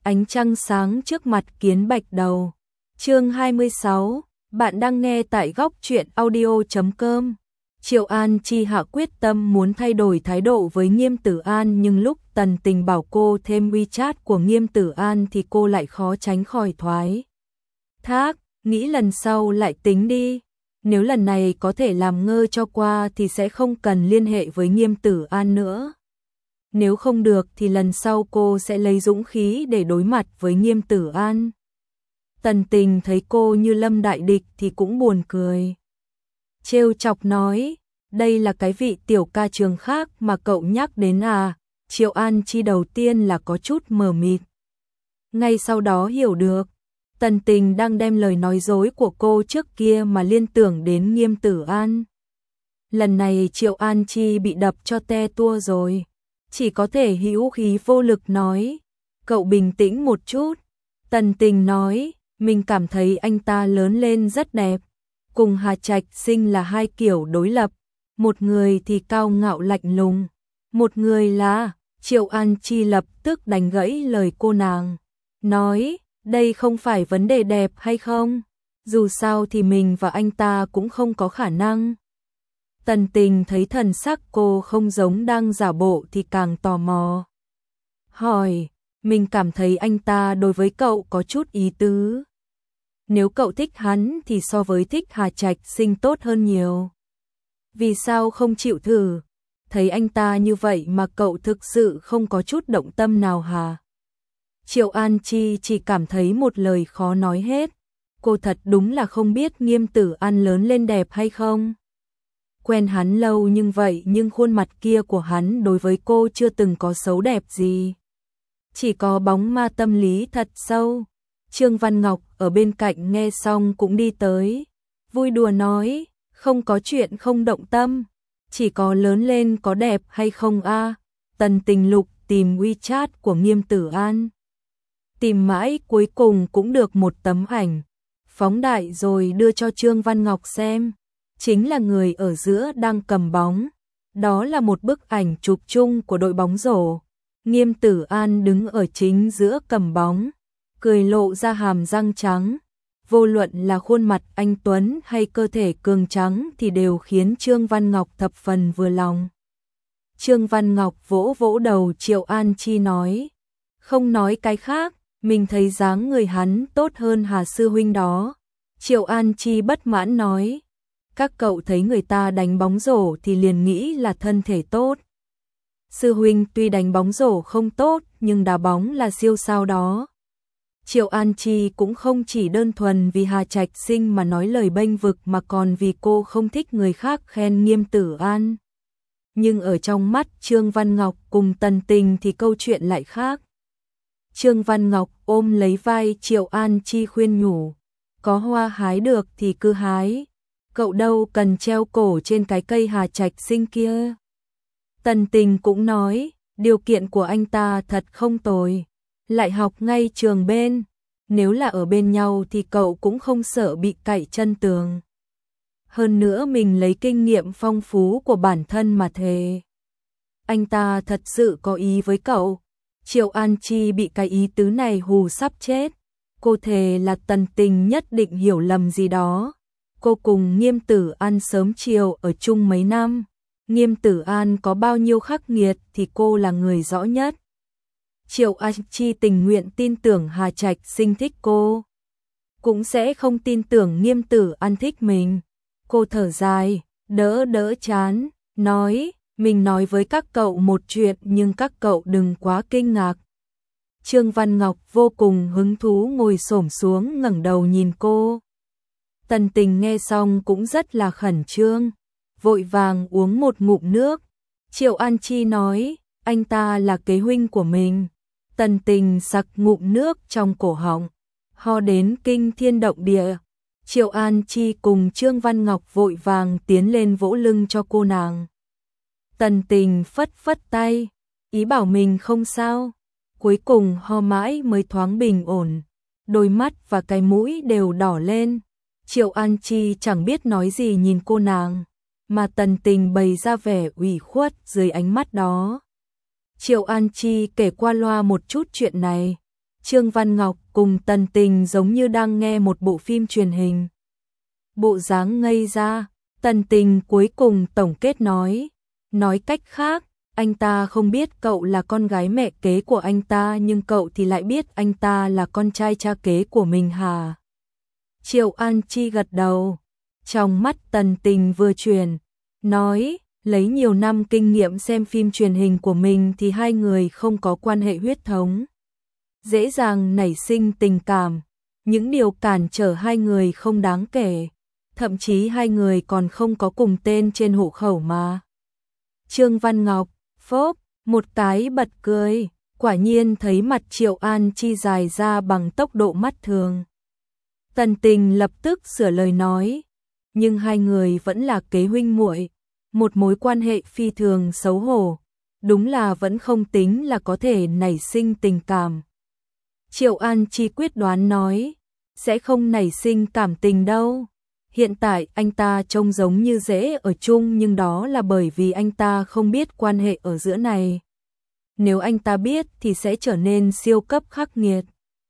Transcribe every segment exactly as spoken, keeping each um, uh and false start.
ánh trăng sáng trước mặt kiến bạch đầu. Chương hai mươi sáu, bạn đang nghe tại góc truyện audio chấm com. Triệu An Chi hạ quyết tâm muốn thay đổi thái độ với Nghiêm Tử An, nhưng lúc Tần Tình bảo cô thêm WeChat của Nghiêm Tử An thì cô lại khó tránh khỏi thoái thác, nghĩ lần sau lại tính đi. Nếu lần này có thể làm ngơ cho qua thì sẽ không cần liên hệ với Nghiêm Tử An nữa. Nếu không được thì lần sau cô sẽ lấy dũng khí để đối mặt với Nghiêm Tử An. Tần Tình thấy cô như lâm đại địch thì cũng buồn cười. Trêu chọc nói, đây là cái vị tiểu ca trường khác mà cậu nhắc đến à? Triệu An Chi đầu tiên là có chút mờ mịt. Ngay sau đó hiểu được, Tần Tình đang đem lời nói dối của cô trước kia mà liên tưởng đến Nghiêm Tử An. Lần này Triệu An Chi bị đập cho te tua rồi, chỉ có thể hữu khí vô lực nói, cậu bình tĩnh một chút. Tần Tình nói, mình cảm thấy anh ta lớn lên rất đẹp, cùng Hà Trạch Sinh là hai kiểu đối lập, một người thì cao ngạo lạnh lùng, một người là... Triệu An Chi lập tức đánh gãy lời cô nàng, nói, đây không phải vấn đề đẹp hay không, dù sao thì mình và anh ta cũng không có khả năng. Tần Tình thấy thần sắc cô không giống đang giả bộ thì càng tò mò. Hỏi, mình cảm thấy anh ta đối với cậu có chút ý tứ. Nếu cậu thích hắn thì so với thích Hà Trạch Sinh tốt hơn nhiều. Vì sao không chịu thử? Thấy anh ta như vậy mà cậu thực sự không có chút động tâm nào hả? Triệu An Chi chỉ cảm thấy một lời khó nói hết. Cô thật đúng là không biết Nghiêm Tử An lớn lên đẹp hay không. Quen hắn lâu nhưng vậy nhưng khuôn mặt kia của hắn đối với cô chưa từng có xấu đẹp gì. Chỉ có bóng ma tâm lý thật sâu. Trương Văn Ngọc ở bên cạnh nghe xong cũng đi tới. Vui đùa nói, không có chuyện không động tâm. Chỉ có lớn lên có đẹp hay không a? À? Tần Tình lục tìm WeChat của Nghiêm Tử An. Tìm mãi cuối cùng cũng được một tấm ảnh. Phóng đại rồi đưa cho Trương Văn Ngọc xem. Chính là người ở giữa đang cầm bóng. Đó là một bức ảnh chụp chung của đội bóng rổ. Nghiêm Tử An đứng ở chính giữa cầm bóng, cười lộ ra hàm răng trắng. Vô luận là khuôn mặt anh tuấn hay cơ thể cường trắng thì đều khiến Trương Văn Ngọc thập phần vừa lòng. Trương Văn Ngọc vỗ vỗ đầu Triệu An Chi nói, không nói cái khác, mình thấy dáng người hắn tốt hơn Hà sư huynh đó. Triệu An Chi bất mãn nói, các cậu thấy người ta đánh bóng rổ thì liền nghĩ là thân thể tốt. Sư huynh tuy đánh bóng rổ không tốt nhưng đá bóng là siêu sao đó. Triệu An Chi cũng không chỉ đơn thuần vì Hà Trạch Sinh mà nói lời bênh vực mà còn vì cô không thích người khác khen Nghiêm Tử An. Nhưng ở trong mắt Trương Văn Ngọc cùng Tần Tình thì câu chuyện lại khác. Trương Văn Ngọc ôm lấy vai Triệu An Chi khuyên nhủ, có hoa hái được thì cứ hái, cậu đâu cần treo cổ trên cái cây Hà Trạch Sinh kia. Tần Tình cũng nói, điều kiện của anh ta thật không tồi. Lại học ngay trường bên, nếu là ở bên nhau thì cậu cũng không sợ bị cạy chân tường. Hơn nữa mình lấy kinh nghiệm phong phú của bản thân mà thề. Anh ta thật sự có ý với cậu. Triệu An Chi bị cái ý tứ này hù sắp chết. Cô thề là Tần Tình nhất định hiểu lầm gì đó. Cô cùng Nghiêm Tử An sớm chiều ở chung mấy năm. Nghiêm Tử An có bao nhiêu khắc nghiệt thì cô là người rõ nhất. Triệu An Chi tình nguyện tin tưởng Hà Trạch Sinh thích cô, cũng sẽ không tin tưởng Nghiêm Tử An thích mình. Cô thở dài, đỡ đỡ chán, nói, mình nói với các cậu một chuyện nhưng các cậu đừng quá kinh ngạc. Trương Văn Ngọc vô cùng hứng thú ngồi xổm xuống ngẩng đầu nhìn cô. Tần Tình nghe xong cũng rất là khẩn trương, vội vàng uống một ngụm nước. Triệu An Chi nói, anh ta là kế huynh của mình. Tần Tình sặc ngụm nước trong cổ họng, ho đến kinh thiên động địa. Triệu An Chi cùng Trương Văn Ngọc vội vàng tiến lên vỗ lưng cho cô nàng. Tần Tình phất phất tay, ý bảo mình không sao. Cuối cùng ho mãi mới thoáng bình ổn, đôi mắt và cái mũi đều đỏ lên. Triệu An Chi chẳng biết nói gì nhìn cô nàng, mà Tần Tình bày ra vẻ ủy khuất dưới ánh mắt đó. Triệu An Chi kể qua loa một chút chuyện này. Trương Văn Ngọc cùng Tần Tình giống như đang nghe một bộ phim truyền hình. Bộ dáng ngây ra, Tần Tình cuối cùng tổng kết nói. Nói cách khác, anh ta không biết cậu là con gái mẹ kế của anh ta nhưng cậu thì lại biết anh ta là con trai cha kế của mình hả? Triệu An Chi gật đầu. Trong mắt Tần Tình vừa chuyển, nói, lấy nhiều năm kinh nghiệm xem phim truyền hình của mình thì hai người không có quan hệ huyết thống. Dễ dàng nảy sinh tình cảm, những điều cản trở hai người không đáng kể, thậm chí hai người còn không có cùng tên trên hộ khẩu mà. Trương Văn Ngọc, phốp, một cái bật cười, quả nhiên thấy mặt Triệu An Chi dài ra bằng tốc độ mắt thường. Tần Tình lập tức sửa lời nói, nhưng hai người vẫn là kế huynh muội, một mối quan hệ phi thường xấu hổ, đúng là vẫn không tính là có thể nảy sinh tình cảm. Triệu An Chi quyết đoán nói, sẽ không nảy sinh cảm tình đâu. Hiện tại anh ta trông giống như dễ ở chung nhưng đó là bởi vì anh ta không biết quan hệ ở giữa này. Nếu anh ta biết thì sẽ trở nên siêu cấp khắc nghiệt.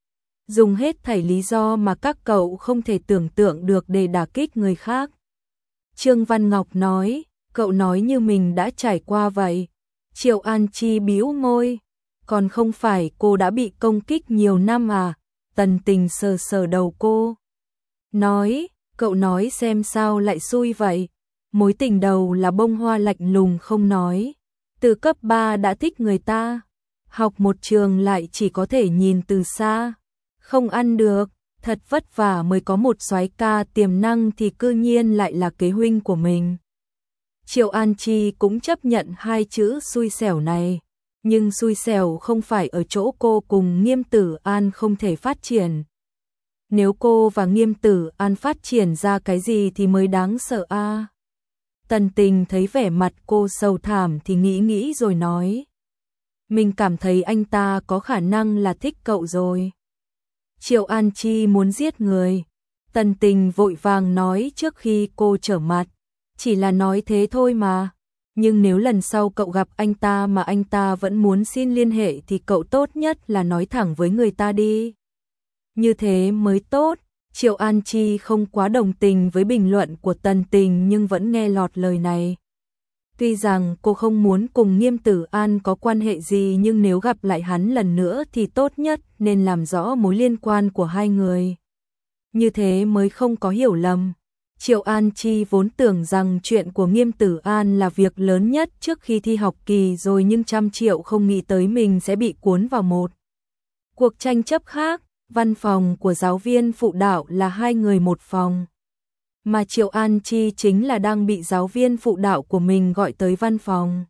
Dùng hết thảy lý do mà các cậu không thể tưởng tượng được để đả kích người khác. Trương Văn Ngọc nói, cậu nói như mình đã trải qua vậy. Triệu An Chi bĩu môi, còn không phải cô đã bị công kích nhiều năm à? Tần Tình sờ sờ đầu cô. Nói, cậu nói xem sao lại xui vậy. Mối tình đầu là bông hoa lạnh lùng không nói. Từ cấp ba đã thích người ta. Học một trường lại chỉ có thể nhìn từ xa. Không ăn được, thật vất vả mới có một soái ca tiềm năng thì cư nhiên lại là kế huynh của mình. Triệu An Chi cũng chấp nhận hai chữ xui xẻo này. Nhưng xui xẻo không phải ở chỗ cô cùng Nghiêm Tử An không thể phát triển. Nếu cô và Nghiêm Tử An phát triển ra cái gì thì mới đáng sợ a. À. Tần Tình thấy vẻ mặt cô sầu thảm thì nghĩ nghĩ rồi nói. Mình cảm thấy anh ta có khả năng là thích cậu rồi. Triệu An Chi muốn giết người. Tần Tình vội vàng nói trước khi cô trở mặt. Chỉ là nói thế thôi mà. Nhưng nếu lần sau cậu gặp anh ta mà anh ta vẫn muốn xin liên hệ thì cậu tốt nhất là nói thẳng với người ta đi. Như thế mới tốt. Triệu An Chi không quá đồng tình với bình luận của Tần Tình nhưng vẫn nghe lọt lời này. Tuy rằng cô không muốn cùng Nghiêm Tử An có quan hệ gì nhưng nếu gặp lại hắn lần nữa thì tốt nhất nên làm rõ mối liên quan của hai người. Như thế mới không có hiểu lầm. Triệu An Chi vốn tưởng rằng chuyện của Nghiêm Tử An là việc lớn nhất trước khi thi học kỳ rồi nhưng trăm triệu không nghĩ tới mình sẽ bị cuốn vào một cuộc tranh chấp khác. Văn phòng của giáo viên phụ đạo là hai người một phòng. Mà Triệu An Chi chính là đang bị giáo viên phụ đạo của mình gọi tới văn phòng.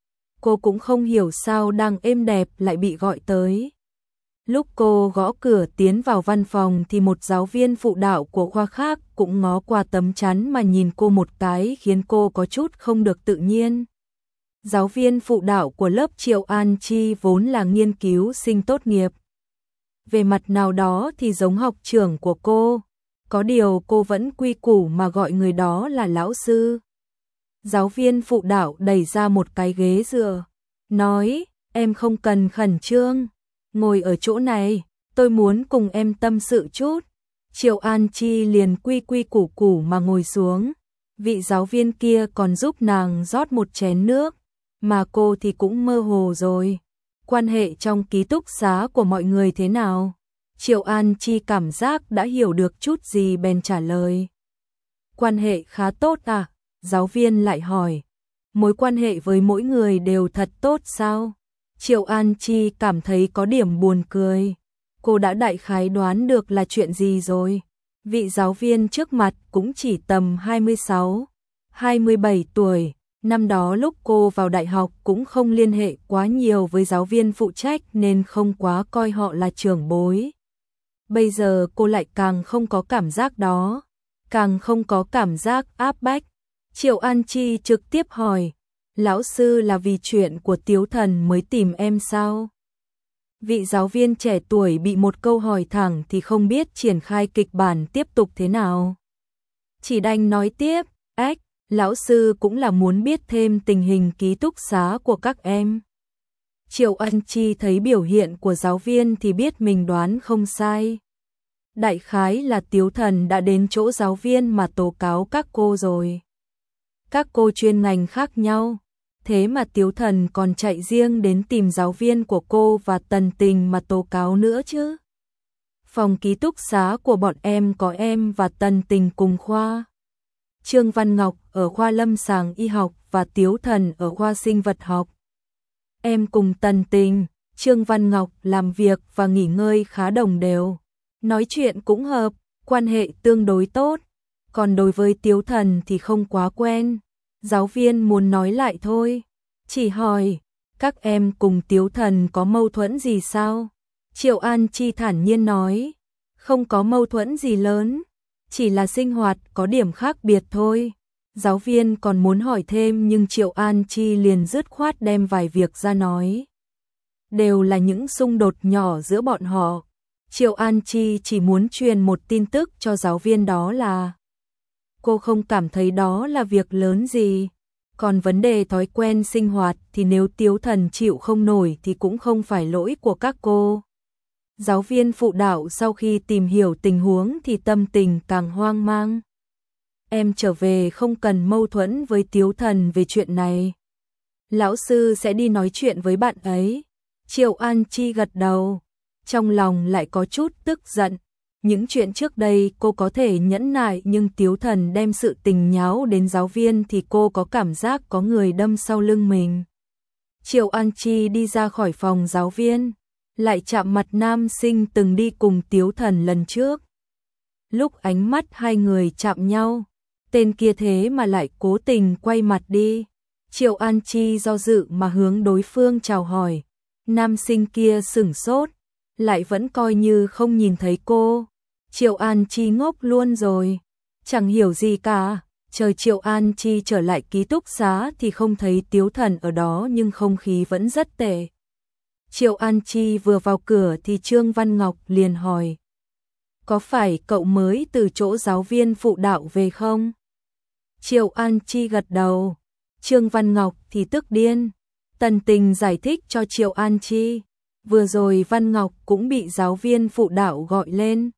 Cô cũng không hiểu sao đang êm đẹp lại bị gọi tới. Lúc cô gõ cửa tiến vào văn phòng thì một giáo viên phụ đạo của khoa khác cũng ngó qua tấm chắn mà nhìn cô một cái khiến cô có chút không được tự nhiên. Giáo viên phụ đạo của lớp Triệu An Chi vốn là nghiên cứu sinh tốt nghiệp. Về mặt nào đó thì giống học trưởng của cô, có điều cô vẫn quy củ mà gọi người đó là lão sư. Giáo viên phụ đạo đẩy ra một cái ghế dựa, nói, em không cần khẩn trương, ngồi ở chỗ này, tôi muốn cùng em tâm sự chút. Triệu An Chi liền quy quy củ củ mà ngồi xuống, vị giáo viên kia còn giúp nàng rót một chén nước, mà cô thì cũng mơ hồ rồi. Quan hệ trong ký túc xá của mọi người thế nào? Triệu An Chi cảm giác đã hiểu được chút gì bèn trả lời. Quan hệ khá tốt à? Giáo viên lại hỏi. Mối quan hệ với mỗi người đều thật tốt sao? Triệu An Chi cảm thấy có điểm buồn cười. Cô đã đại khái đoán được là chuyện gì rồi. Vị giáo viên trước mặt cũng chỉ tầm hai mươi sáu, hai mươi bảy tuổi. Năm đó lúc cô vào đại học cũng không liên hệ quá nhiều với giáo viên phụ trách nên không quá coi họ là trưởng bối. Bây giờ cô lại càng không có cảm giác đó, càng không có cảm giác áp bách. Triệu An Chi trực tiếp hỏi, lão sư là vì chuyện của Tiếu Thần mới tìm em sao? Vị giáo viên trẻ tuổi bị một câu hỏi thẳng thì không biết triển khai kịch bản tiếp tục thế nào. Chỉ đành nói tiếp, ếch, lão sư cũng là muốn biết thêm tình hình ký túc xá của các em. Triệu An Chi thấy biểu hiện của giáo viên thì biết mình đoán không sai. Đại khái là Tiếu Thần đã đến chỗ giáo viên mà tố cáo các cô rồi. Các cô chuyên ngành khác nhau, thế mà Tiếu Thần còn chạy riêng đến tìm giáo viên của cô và Tần Tình mà tố cáo nữa chứ. Phòng ký túc xá của bọn em có em và Tần Tình cùng khoa. Trương Văn Ngọc ở khoa lâm sàng y học và Tiếu Thần ở khoa sinh vật học. Em cùng Tần Tình, Trương Văn Ngọc làm việc và nghỉ ngơi khá đồng đều. Nói chuyện cũng hợp, quan hệ tương đối tốt. Còn đối với Tiếu Thần thì không quá quen. Giáo viên muốn nói lại thôi. Chỉ hỏi, các em cùng Tiếu Thần có mâu thuẫn gì sao? Triệu An Chi thản nhiên nói, không có mâu thuẫn gì lớn, chỉ là sinh hoạt có điểm khác biệt thôi. Giáo viên còn muốn hỏi thêm nhưng Triệu An Chi liền dứt khoát đem vài việc ra nói. Đều là những xung đột nhỏ giữa bọn họ. Triệu An Chi chỉ muốn truyền một tin tức cho giáo viên, đó là cô không cảm thấy đó là việc lớn gì. Còn vấn đề thói quen sinh hoạt thì nếu Tiếu Thần chịu không nổi thì cũng không phải lỗi của các cô. Giáo viên phụ đạo sau khi tìm hiểu tình huống thì tâm tình càng hoang mang. Em trở về không cần mâu thuẫn với Tiếu Thần về chuyện này. Lão sư sẽ đi nói chuyện với bạn ấy. Triệu An Chi gật đầu, trong lòng lại có chút tức giận. Những chuyện trước đây cô có thể nhẫn nại nhưng Tiếu Thần đem sự tình nháo đến giáo viên thì cô có cảm giác có người đâm sau lưng mình. Triệu An Chi đi ra khỏi phòng giáo viên, lại chạm mặt nam sinh từng đi cùng Tiếu Thần lần trước. Lúc ánh mắt hai người chạm nhau, tên kia thế mà lại cố tình quay mặt đi. Triệu An Chi do dự mà hướng đối phương chào hỏi. Nam sinh kia sửng sốt, lại vẫn coi như không nhìn thấy cô. Triệu An Chi ngốc luôn rồi, chẳng hiểu gì cả. Chờ Triệu An Chi trở lại ký túc xá thì không thấy Tiếu Thần ở đó nhưng không khí vẫn rất tệ. Triệu An Chi vừa vào cửa thì Trương Văn Ngọc liền hỏi, có phải cậu mới từ chỗ giáo viên phụ đạo về không? Triệu An Chi gật đầu. Trương Văn Ngọc thì tức điên. Tần Tình giải thích cho Triệu An Chi, vừa rồi Văn Ngọc cũng bị giáo viên phụ đạo gọi lên.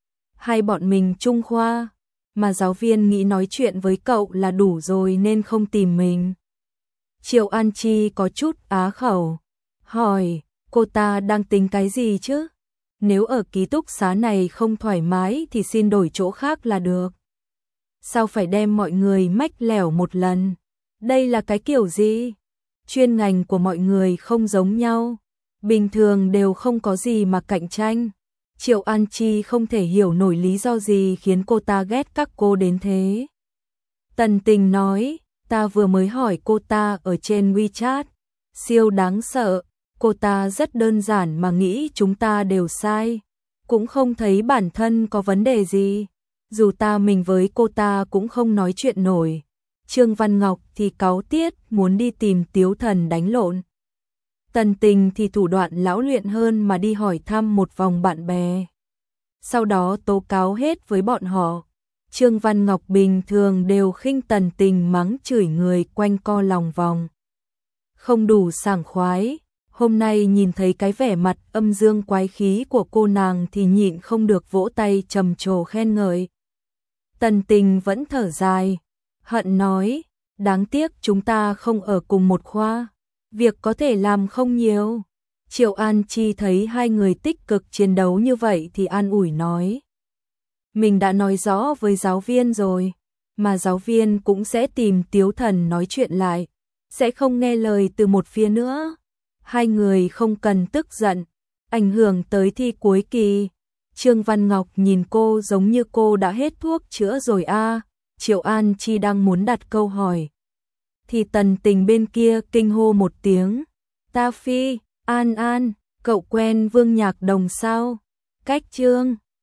Hai bọn mình chung khoa, mà giáo viên nghĩ nói chuyện với cậu là đủ rồi nên không tìm mình. Triệu An Chi có chút á khẩu, hỏi, cô ta đang tính cái gì chứ? Nếu ở ký túc xá này không thoải mái thì xin đổi chỗ khác là được. Sao phải đem mọi người mách lẻo một lần? Đây là cái kiểu gì? Chuyên ngành của mọi người không giống nhau, bình thường đều không có gì mà cạnh tranh. Triệu An Chi không thể hiểu nổi lý do gì khiến cô ta ghét các cô đến thế. Tần Tình nói, ta vừa mới hỏi cô ta ở trên WeChat, siêu đáng sợ, cô ta rất đơn giản mà nghĩ chúng ta đều sai, cũng không thấy bản thân có vấn đề gì, dù ta mình với cô ta cũng không nói chuyện nổi. Trương Văn Ngọc thì cáu tiết muốn đi tìm Tiếu Thần đánh lộn. Tần Tình thì thủ đoạn lão luyện hơn mà đi hỏi thăm một vòng bạn bè. Sau đó tố cáo hết với bọn họ. Trương Văn Ngọc bình thường đều khinh Tần Tình mắng chửi người quanh co lòng vòng. Không đủ sảng khoái, hôm nay nhìn thấy cái vẻ mặt âm dương quái khí của cô nàng thì nhịn không được vỗ tay trầm trồ khen ngợi. Tần Tình vẫn thở dài, hận nói, đáng tiếc chúng ta không ở cùng một khoa, việc có thể làm không nhiều. Triệu An Chi thấy hai người tích cực chiến đấu như vậy thì an ủi nói, mình đã nói rõ với giáo viên rồi, mà giáo viên cũng sẽ tìm Tiếu Thần nói chuyện lại, sẽ không nghe lời từ một phía nữa. Hai người không cần tức giận, ảnh hưởng tới thi cuối kỳ. Trương Văn Ngọc nhìn cô giống như cô đã hết thuốc chữa rồi a. À. Triệu An Chi đang muốn đặt câu hỏi, thì Tần Tình bên kia kinh hô một tiếng, ta phi, An An, cậu quen Vương Nhạc Đồng sao? Cách Trương